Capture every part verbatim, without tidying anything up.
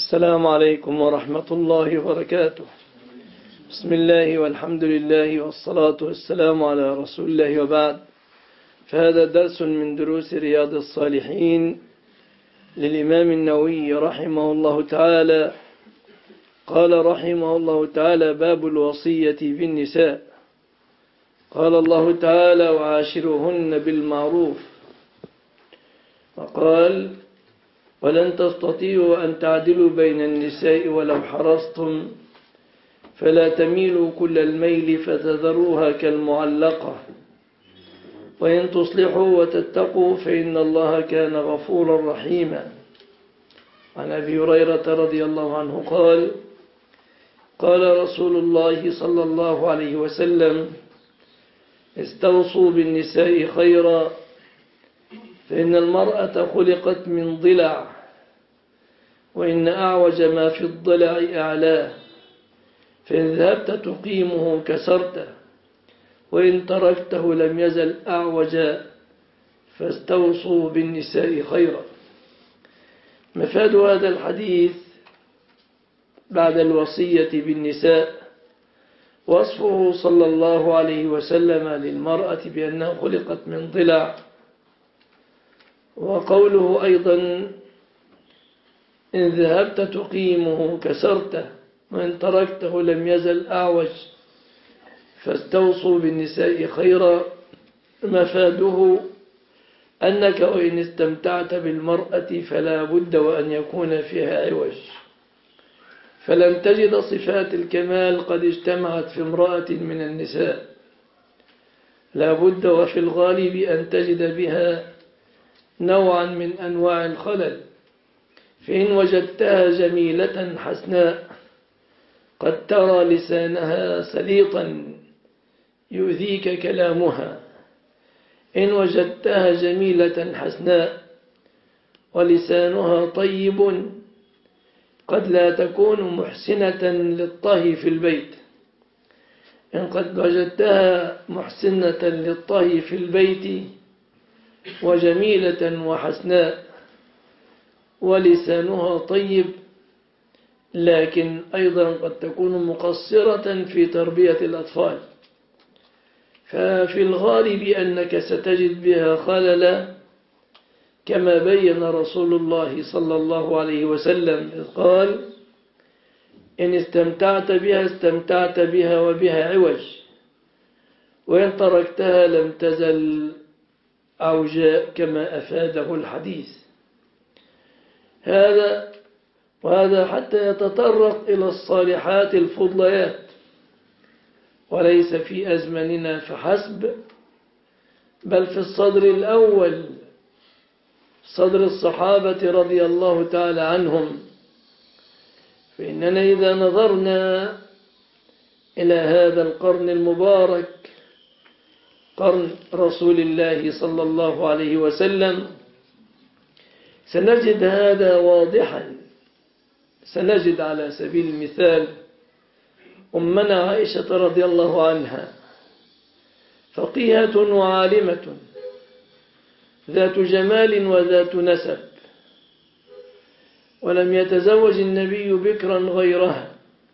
السلام عليكم ورحمة الله وبركاته. بسم الله والحمد لله والصلاة والسلام على رسول الله وبعد. فهذا درس من دروس رياض الصالحين للإمام النووي رحمه الله تعالى. قال رحمه الله تعالى: باب الوصية بالنساء. قال الله تعالى: وعاشروهن بالمعروف. وقال: ولن تستطيعوا أن تعدلوا بين النساء ولو حرصتم فلا تميلوا كل الميل فتذروها كالمعلقة وإن تصلحوا وتتقوا فإن الله كان غفورا رحيما. عن أبي هريرة رضي الله عنه قال: قال رسول الله صلى الله عليه وسلم: استوصوا بالنساء خيرا فإن المرأة خلقت من ضلع وإن أعوج ما في الضلع أعلاه فإن ذهبت تقيمه كسرته وإن تركته لم يزل أعوجا فاستوصوا بالنساء خيرا. مفاد هذا الحديث بعد الوصية بالنساء وصفه صلى الله عليه وسلم للمرأة بأنها خلقت من ضلع، وقوله أيضا: إن ذهبت تقيمه كسرته وإن تركته لم يزل أعوج فاستوصوا بالنساء خيرا. مفاده أنك وإن استمتعت بالمرأة فلا بد وأن يكون فيها عوج، فلن تجد صفات الكمال قد اجتمعت في امرأة من النساء، لا بد وفي الغالب أن تجد بها نوعا من أنواع الخلل. فإن وجدتها جميلة حسناء قد ترى لسانها سليطا يؤذيك كلامها، إن وجدتها جميلة حسناء ولسانها طيب قد لا تكون محسنة للطهي في البيت، إن قد وجدتها محسنة للطهي في البيت وجميلة وحسناء ولسانها طيب لكن أيضا قد تكون مقصرة في تربية الأطفال، ففي الغالب أنك ستجد بها خللا كما بين رسول الله صلى الله عليه وسلم إذ قال: إن استمتعت بها استمتعت بها وبها عوج وإن تركتها لم تزل أعوجاء كما أفاده الحديث. هذا وهذا حتى يتطرق إلى الصالحات الفضليات، وليس في أزمننا فحسب بل في الصدر الأول صدر الصحابة رضي الله تعالى عنهم. فإننا إذا نظرنا إلى هذا القرن المبارك قرن رسول الله صلى الله عليه وسلم سنجد هذا واضحا. سنجد على سبيل المثال أمنا عائشة رضي الله عنها فقيهة وعالمة ذات جمال وذات نسب، ولم يتزوج النبي بكرا غيرها،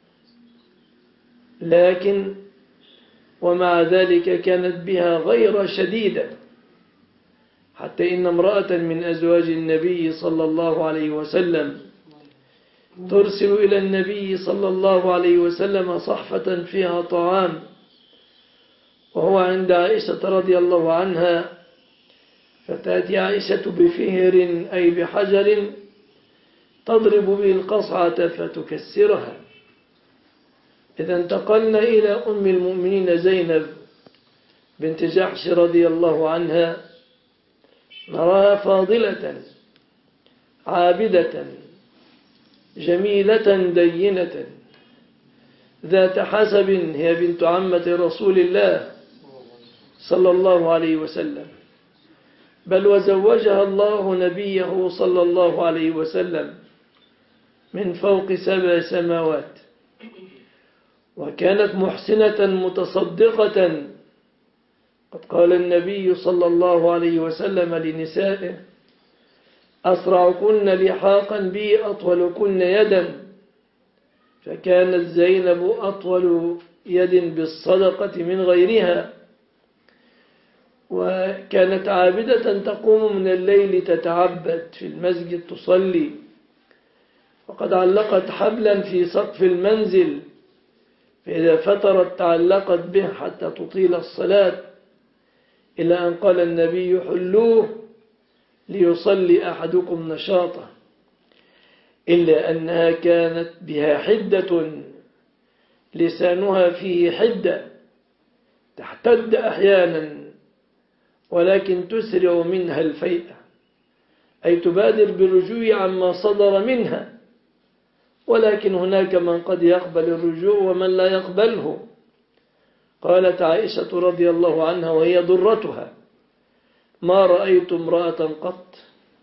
لكن ومع ذلك كانت بها غيرة شديدة، حتى إن امرأة من أزواج النبي صلى الله عليه وسلم ترسل إلى النبي صلى الله عليه وسلم صحفة فيها طعام وهو عند عائشة رضي الله عنها، فتأتي عائشة بفهر أي بحجر تضرب به القصعة فتكسرها. إذا انتقلنا إلى أم المؤمنين زينب بنت جحش رضي الله عنها، نراها فاضلة عابدة جميلة دينة ذات حسب، هي بنت عمة رسول الله صلى الله عليه وسلم، بل وزوجها الله نبيه صلى الله عليه وسلم من فوق سبع سماوات، وكانت محسنة متصدقة. قد قال النبي صلى الله عليه وسلم لنسائه: أسرعكن لحاقا بي أطولكن يدا، فكانت زينب أطول يد بالصدقة من غيرها، وكانت عابدة تقوم من الليل تتعبد في المسجد تصلي، وقد علقت حبلا في سقف المنزل، فإذا فترت تعلقت به حتى تطيل الصلاة، إلى أن قال النبي: حلوه ليصلي أحدكم نشاطه. إلا أنها كانت بها حدة، لسانها فيه حدة، تحتد أحيانا، ولكن تسرع منها الفيئة، أي تبادر بالرجوع عما صدر منها، ولكن هناك من قد يقبل الرجوع ومن لا يقبله. قالت عائشة رضي الله عنها وهي ضرتها: ما رأيت امرأة قط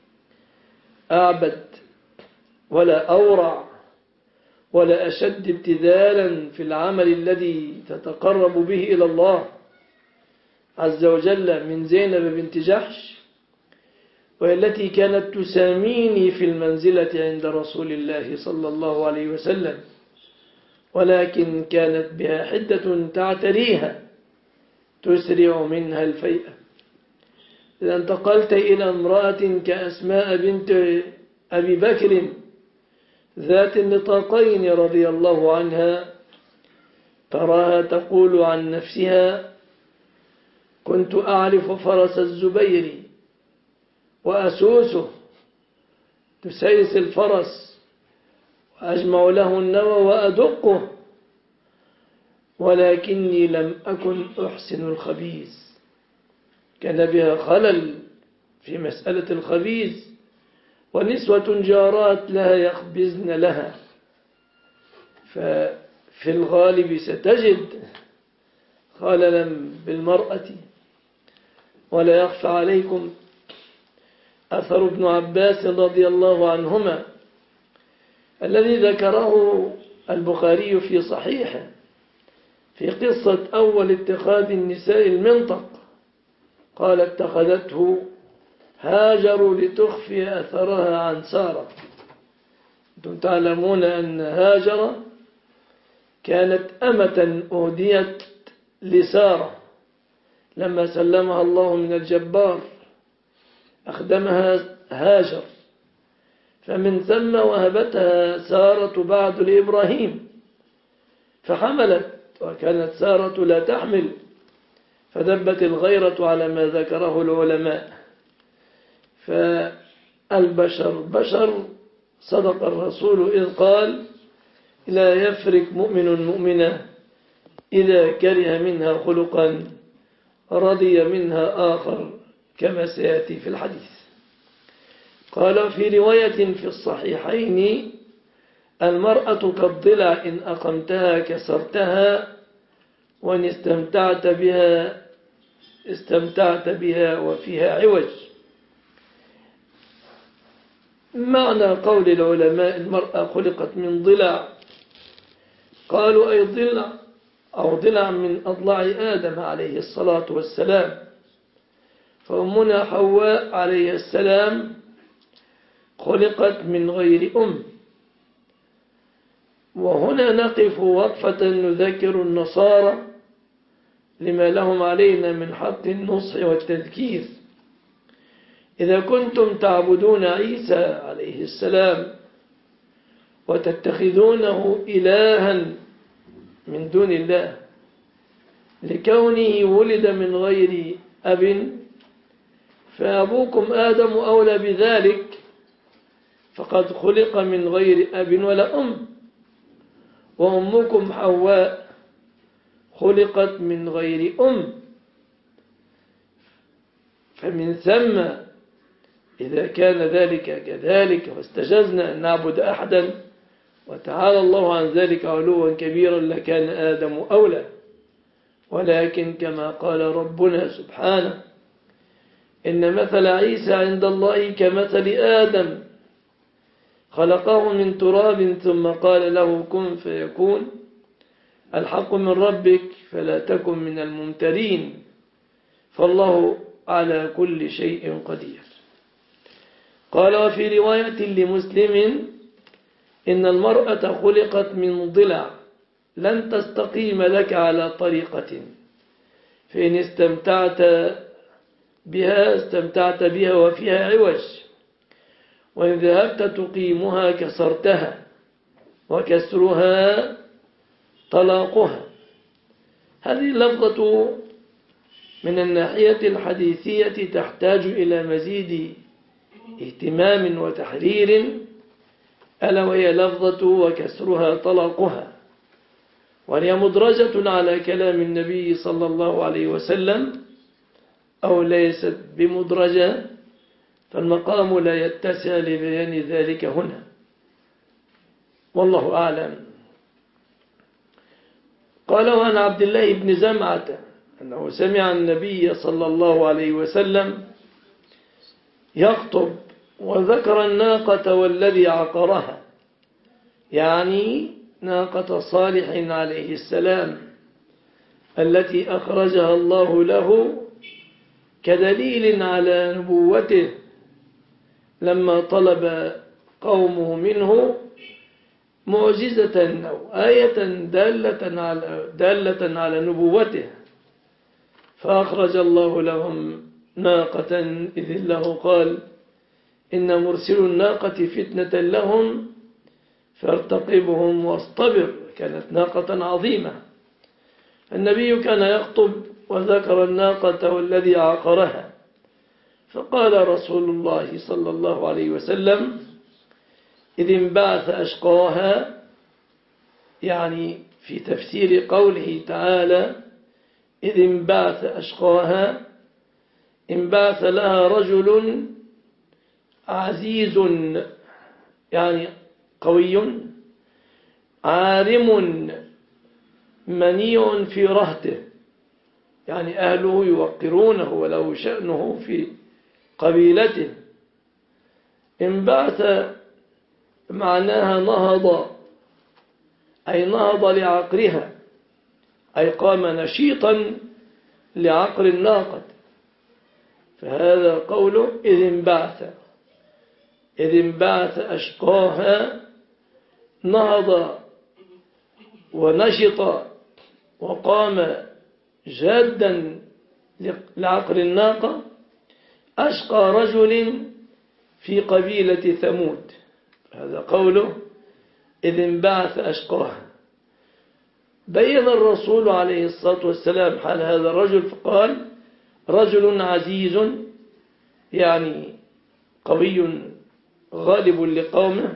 أعبد ولا أورع ولا أشد ابتذالا في العمل الذي تتقرب به إلى الله عز وجل من زينب بنت جحش، والتي كانت تساميني في المنزلة عند رسول الله صلى الله عليه وسلم، ولكن كانت بها حدة تعتريها تسرع منها الفيئة. إذا انتقلت إلى امرأة كأسماء بنت أبي بكر ذات النطاقين رضي الله عنها، تراها تقول عن نفسها: كنت أعرف فرس الزبير وأسوسه، تسيس الفرس وأجمع له النوى وأدقه، ولكني لم أكن أحسن الخبيث. كان بها خلل في مسألة الخبيث، ونسوة جارات لها يخبزن لها، ففي الغالب ستجد خللا بالمرأة. ولا يخفى عليكم أثر ابن عباس رضي الله عنهما الذي ذكره البخاري في صحيحه في قصة أول اتخاذ النساء المنطق. قال: اتخذته هاجر لتخفي أثرها عن سارة. أنتم تعلمون أن هاجر كانت أمة أهديت لسارة لما سلمها الله من الجبار، أخدمها هاجر، فمن ثم وهبتها سارة بعد لإبراهيم فحملت، وكانت سارة لا تحمل، فدبت الغيرة على ما ذكره العلماء. فالبشر بشر، صدق الرسول إذ قال: لا يفرق مؤمن مؤمنة إذا كره منها خلقا رضي منها آخر، كما سيأتي في الحديث. قال في رواية في الصحيحين: المرأة كالضلع، إن أقمتها كسرتها، وإن استمتعت بها استمتعت بها وفيها عوج. معنى قول العلماء المرأة خلقت من ضلع، قالوا أي ضلع أو ضلع من أضلاع آدم عليه الصلاة والسلام، فأمنا حواء عليه السلام خلقت من غير أم. وهنا نقف وقفة نذكر النصارى لما لهم علينا من حق النصح والتذكير. إذا كنتم تعبدون عيسى عليه السلام وتتخذونه إلها من دون الله لكونه ولد من غير أب، فأبوكم آدم أولى بذلك، فقد خلق من غير أب ولا أم، وأمكم حواء خلقت من غير أم. فمن ثم إذا كان ذلك كذلك واستجزنا أن نعبد أحدا وتعالى الله عن ذلك علوا كبيرا لكان آدم أولى. ولكن كما قال ربنا سبحانه: إن مثل عيسى عند الله كمثل آدم خلقه من تراب ثم قال له كن فيكون. الحق من ربك فلا تكن من الممترين، فالله على كل شيء قدير. قال وفي رواية لمسلم إن المرأة خلقت من ضلع لن تستقيم لك على طريقة، فإن استمتعت بها استمتعت بها وفيها عوج، وإن ذهبت تقيمها كسرتها، وكسرها طلاقها. هذه اللفظة من الناحية الحديثية تحتاج إلى مزيد اهتمام وتحرير، ألا وهي لفظة وكسرها طلاقها، وهي مدرجة على كلام النبي صلى الله عليه وسلم أو ليست بمدرجة، فالمقام لا يتسع لبيان ذلك هنا، والله أعلم. قال وعن عبد الله بن زمعة أنه سمع النبي صلى الله عليه وسلم يخطب وذكر الناقة والذي عقرها، يعني ناقة صالح عليه السلام التي أخرجها الله له كدليل على نبوته لما طلب قومه منه معجزة أو آية دالة على, دالة على نبوته، فأخرج الله لهم ناقة إذ الله قال إن مرسل الناقة فتنة لهم فارتقبهم واصطبر. كانت ناقة عظيمة. النبي كان يخطب وذكر الناقة والذي عقرها، فقال رسول الله صلى الله عليه وسلم إذ انبعث أشقاها، يعني في تفسير قوله تعالى إذ انبعث أشقاها، انبعث لها رجل عزيز يعني قوي عارم منيع في رهته، يعني أهله يوقرونه وله شأنه في قبيلته. انبعث معناها نهض، أي نهض لعقرها، أي قام نشيطا لعقر الناقة، فهذا قوله إذ انبعث. إذ انبعث أشقاها، نهض ونشط وقام جادا لعقر الناقة أشقى رجل في قبيلة ثمود، هذا قوله إذ انبعث أشقاها. بين الرسول عليه الصلاة والسلام حال هذا الرجل فقال رجل عزيز، يعني قوي غالب لقومه،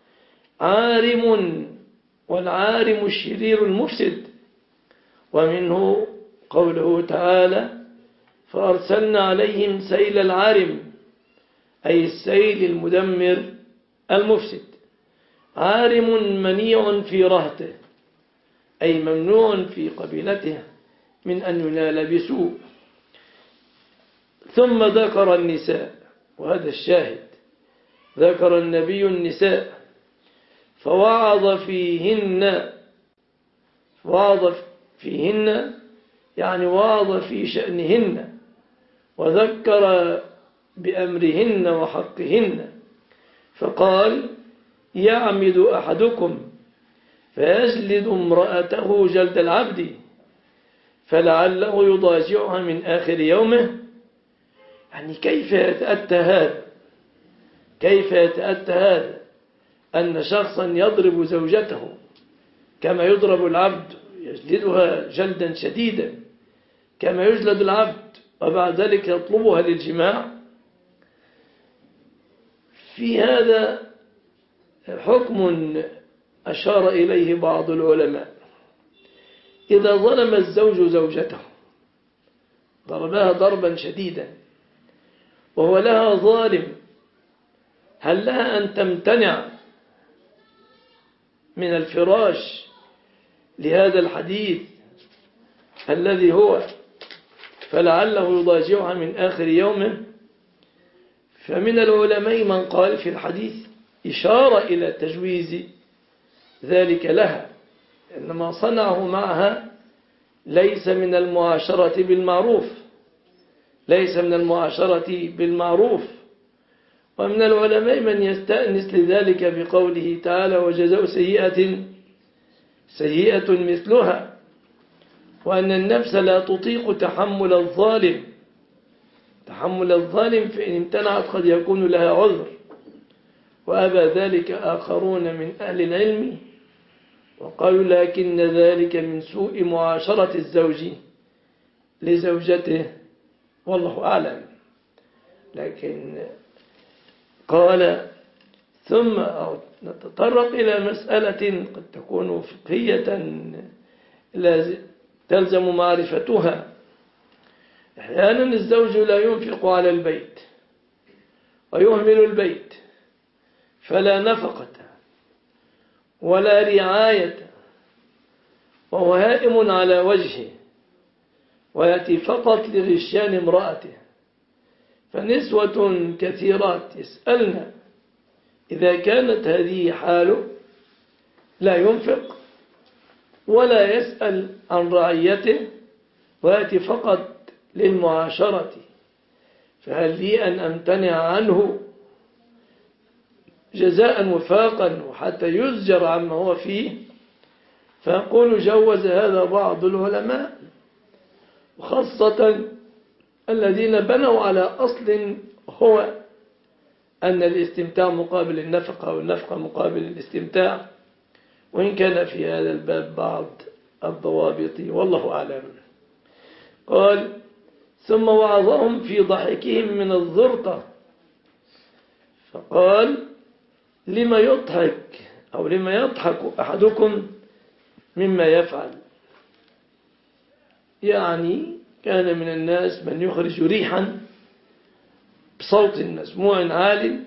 عارم، والعارم الشرير المفسد، ومنه قوله تعالى فأرسلنا عليهم سيل العارم، أي السيل المدمر المفسد. عارم منيع في رهته، أي ممنوع في قبيلته من أن ينال بسوء. ثم ذكر النساء، وهذا الشاهد، ذكر النبي النساء فوعظ فيهن، وعظ فيهن يعني وعظ في شأنهن، وذكر بأمرهن وحقهن، فقال يعمد أحدكم فيجلد امرأته جلد العبد فلعله يضاجعها من آخر يومه. يعني كيف يتأتى هذا؟ كيف يتأتى هذا أن شخصا يضرب زوجته كما يضرب العبد، يجلدها جلدا شديدا كما يجلد العبد، وبعد ذلك يطلبها للجماع؟ في هذا حكم أشار إليه بعض العلماء. إذا ظلم الزوج زوجته ضربها ضربا شديدا وهو لها ظالم، هل لها أن تمتنع من الفراش لهذا الحديث الذي هو فلعله يضاجعها من آخر يومه؟ فمن العلماء من قال في الحديث إشارة إلى تجويز ذلك لها، إنما صنعه معها ليس من المعاشرة بالمعروف، ليس من المعاشرة بالمعروف، ومن العلماء من يستأنس لذلك بقوله تعالى وجزاء سيئة سيئة مثلها، وأن النفس لا تطيق تحمل الظالم تحمل الظالم فإن امتنعت قد يكون لها عذر، وأبى ذلك آخرون من أهل العلم وقالوا لكن ذلك من سوء معاشرة الزوج لزوجته والله أعلم. لكن قال ثم نتطرق إلى مسألة قد تكون فقهية تلزم معرفتها. أحيانا الزوج لا ينفق على البيت ويهمل البيت فلا نفقة ولا رعاية، وهو هائم على وجهه ويأتي فقط لغشيان امرأته. فنسوة كثيرات يسألن إذا كانت هذه حاله لا ينفق ولا يسأل عن رعيته ويأتي فقط للمعاشرة، فهل لي أن أمتنع عنه جزاء وفاقا وحتى يزجر عما هو فيه؟ فيقول جوز هذا بعض العلماء، وخاصة الذين بنوا على أصل هو أن الاستمتاع مقابل النفقة والنفقة مقابل الاستمتاع، وإن كان في هذا الباب بعض الضوابط والله أعلم. قال ثم وعظهم في ضحكهم من الزرطة، فقال لما يضحك أو لما يضحك أحدكم مما يفعل، يعني كان من الناس من يخرج ريحا بصوت مسموع عال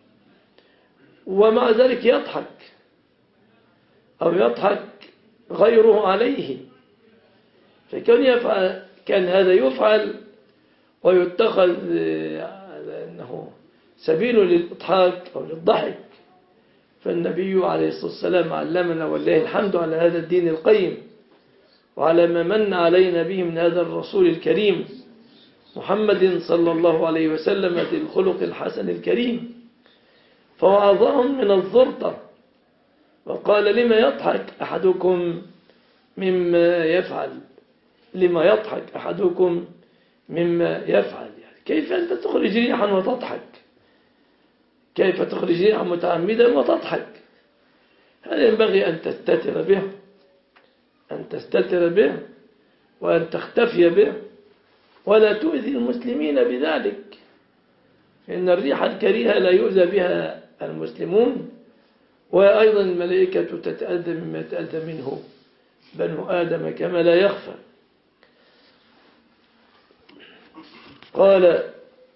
ومع ذلك يضحك أو يضحك غيره عليه، فكان يفعل كان هذا يفعل ويتخذ أنه سبيل للإضحاك أو للضحك. فالنبي عليه الصلاة والسلام علمنا والله الحمد على هذا الدين القيم وعلى ما من علينا به من هذا الرسول الكريم محمد صلى الله عليه وسلم ذي الخلق الحسن الكريم، فوعظهم من الزرطة وقال لما يضحك أحدكم مما يفعل لما يضحك أحدكم مما يفعل، يعني كيف أنت تخرج ريحا وتضحك؟ كيف تخرج ريحا متعمدا وتضحك؟ هذا ينبغي أن تستتر به أن تستتر به وأن تختفي به ولا تؤذي المسلمين بذلك، فإن الريح الكريهة لا يؤذى بها المسلمون، وأيضا الملائكة تتأذى مما تأذى منه بنو آدم كما لا يخفى. قال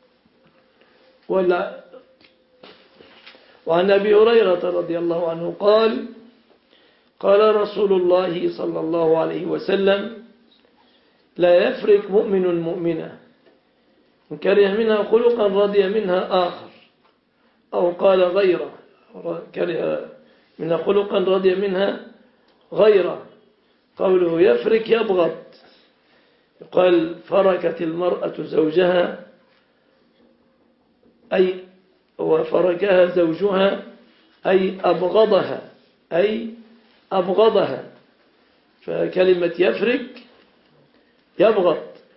ولا وعن أبي هريرة رضي الله عنه قال قال رسول الله صلى الله عليه وسلم لا يفرق مؤمن مؤمنة إن كره منها خلقا رضي منها آخر، أو قال غيره كره منها خلقا رضي منها غيره. قوله يفرق يبغض، قال فركت المرأة زوجها أي وفركها زوجها أي أبغضها أي أبغضها، فكلمة يفرق يبغض.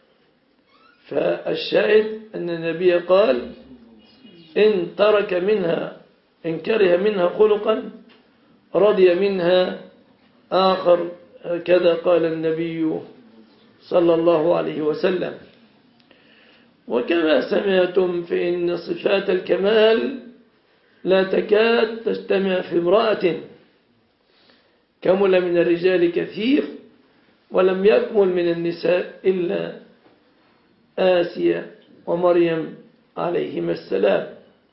فالشاهد أن النبي قال إن ترك منها إن كره منها خلقا رضي منها آخر، كذا قال النبي صلى الله عليه وسلم. وكما سمعتم فإن صفات الكمال لا تكاد تجتمع في امرأة، كمل من الرجال كثير ولم يكمل من النساء إلا آسيا ومريم عليهما السلام.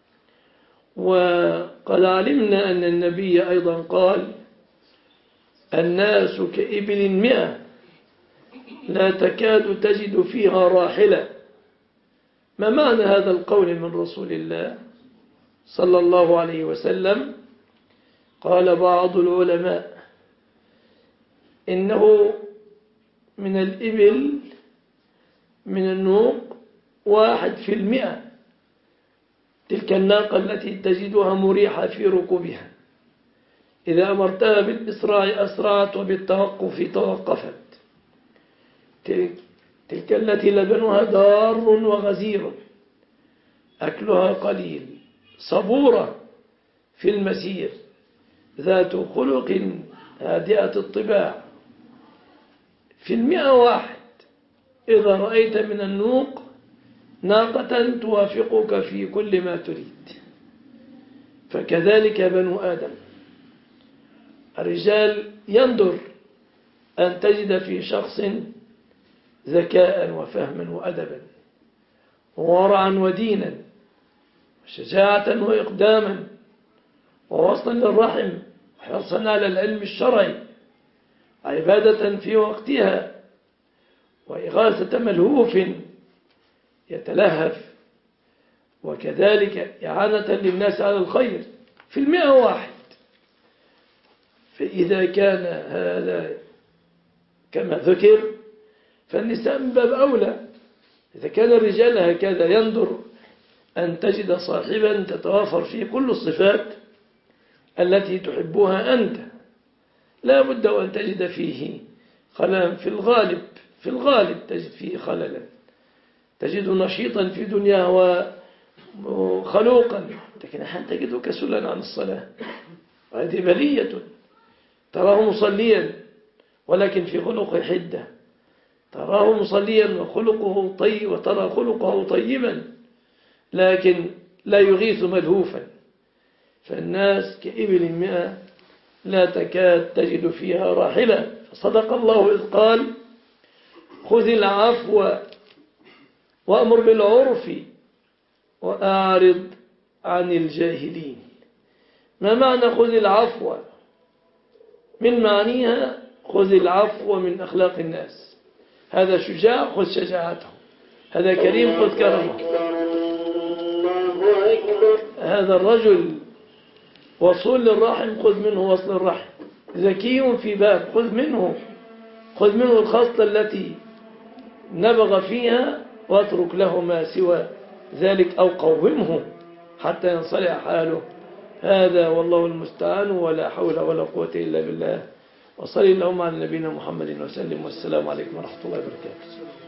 وقد علمنا أن النبي أيضا قال الناس كإبل مئة لا تكاد تجد فيها راحلة. ما معنى هذا القول من رسول الله صلى الله عليه وسلم؟ قال بعض العلماء إنه من الإبل من النوق واحد في المئة تلك الناقة التي تجدها مريحة في ركوبها، إذا أمرتها بالإسراع أسرعت وبالتوقف توقفت. تلك التي لبنها دار وغزير، أكلها قليل، صبورة في المسير، ذات خلق هادئة الطباع. في المئة واحد إذا رأيت من النوق ناقة توافقك في كل ما تريد. فكذلك بنو آدم، الرجال يندر أن تجد في شخص ذكاء وفهما وأدبا وورعا ودينا وشجاعة وإقداما ووصلا للرحم وحرصا على العلم الشرعي، عبادة في وقتها، وإغاثة ملهوف يتلهف، وكذلك إعانة للناس على الخير في المئة واحد. فإذا كان هذا كما ذكر فالنساء من باب أولى. إذا كان الرجال هكذا ينظر أن تجد صاحبا تتوافر فيه كل الصفات التي تحبها أنت، لا بد أن تجد فيه خللا. في الغالب في الغالب تجد فيه خللا، تجد نشيطا في دنياه وخلوقا، لكن أحيانا تجده كسلا عن الصلاة، وهذه بلية. تراه مصليا ولكن في خلقه حدة، تراه مصليا وخلقه طيب، وترى خلقه طيبا لكن لا يغيث ملهوفا. فالناس كإبل مئة لا تكاد تجد فيها راحلة. فصدق الله إذ قال خذ العفو وأمر بالعرف وأعرض عن الجاهلين. ما معنى خذ العفو؟ من معانيها خذ العفو من أخلاق الناس. هذا شجاع خذ شجاعته، هذا كريم خذ كرمه، هذا الرجل وصول للرحم خذ منه وصل الرحم، ذكي في باب خذ منه خذ منه الخصلة التي نبغ فيها واترك له ما سوى ذلك أو قومه حتى ينصلح حاله. هذا والله المستعان، ولا حول ولا قوة إلا بالله. وصلي اللهم على نبينا محمد وسلم، والسلام عليكم ورحمة الله وبركاته.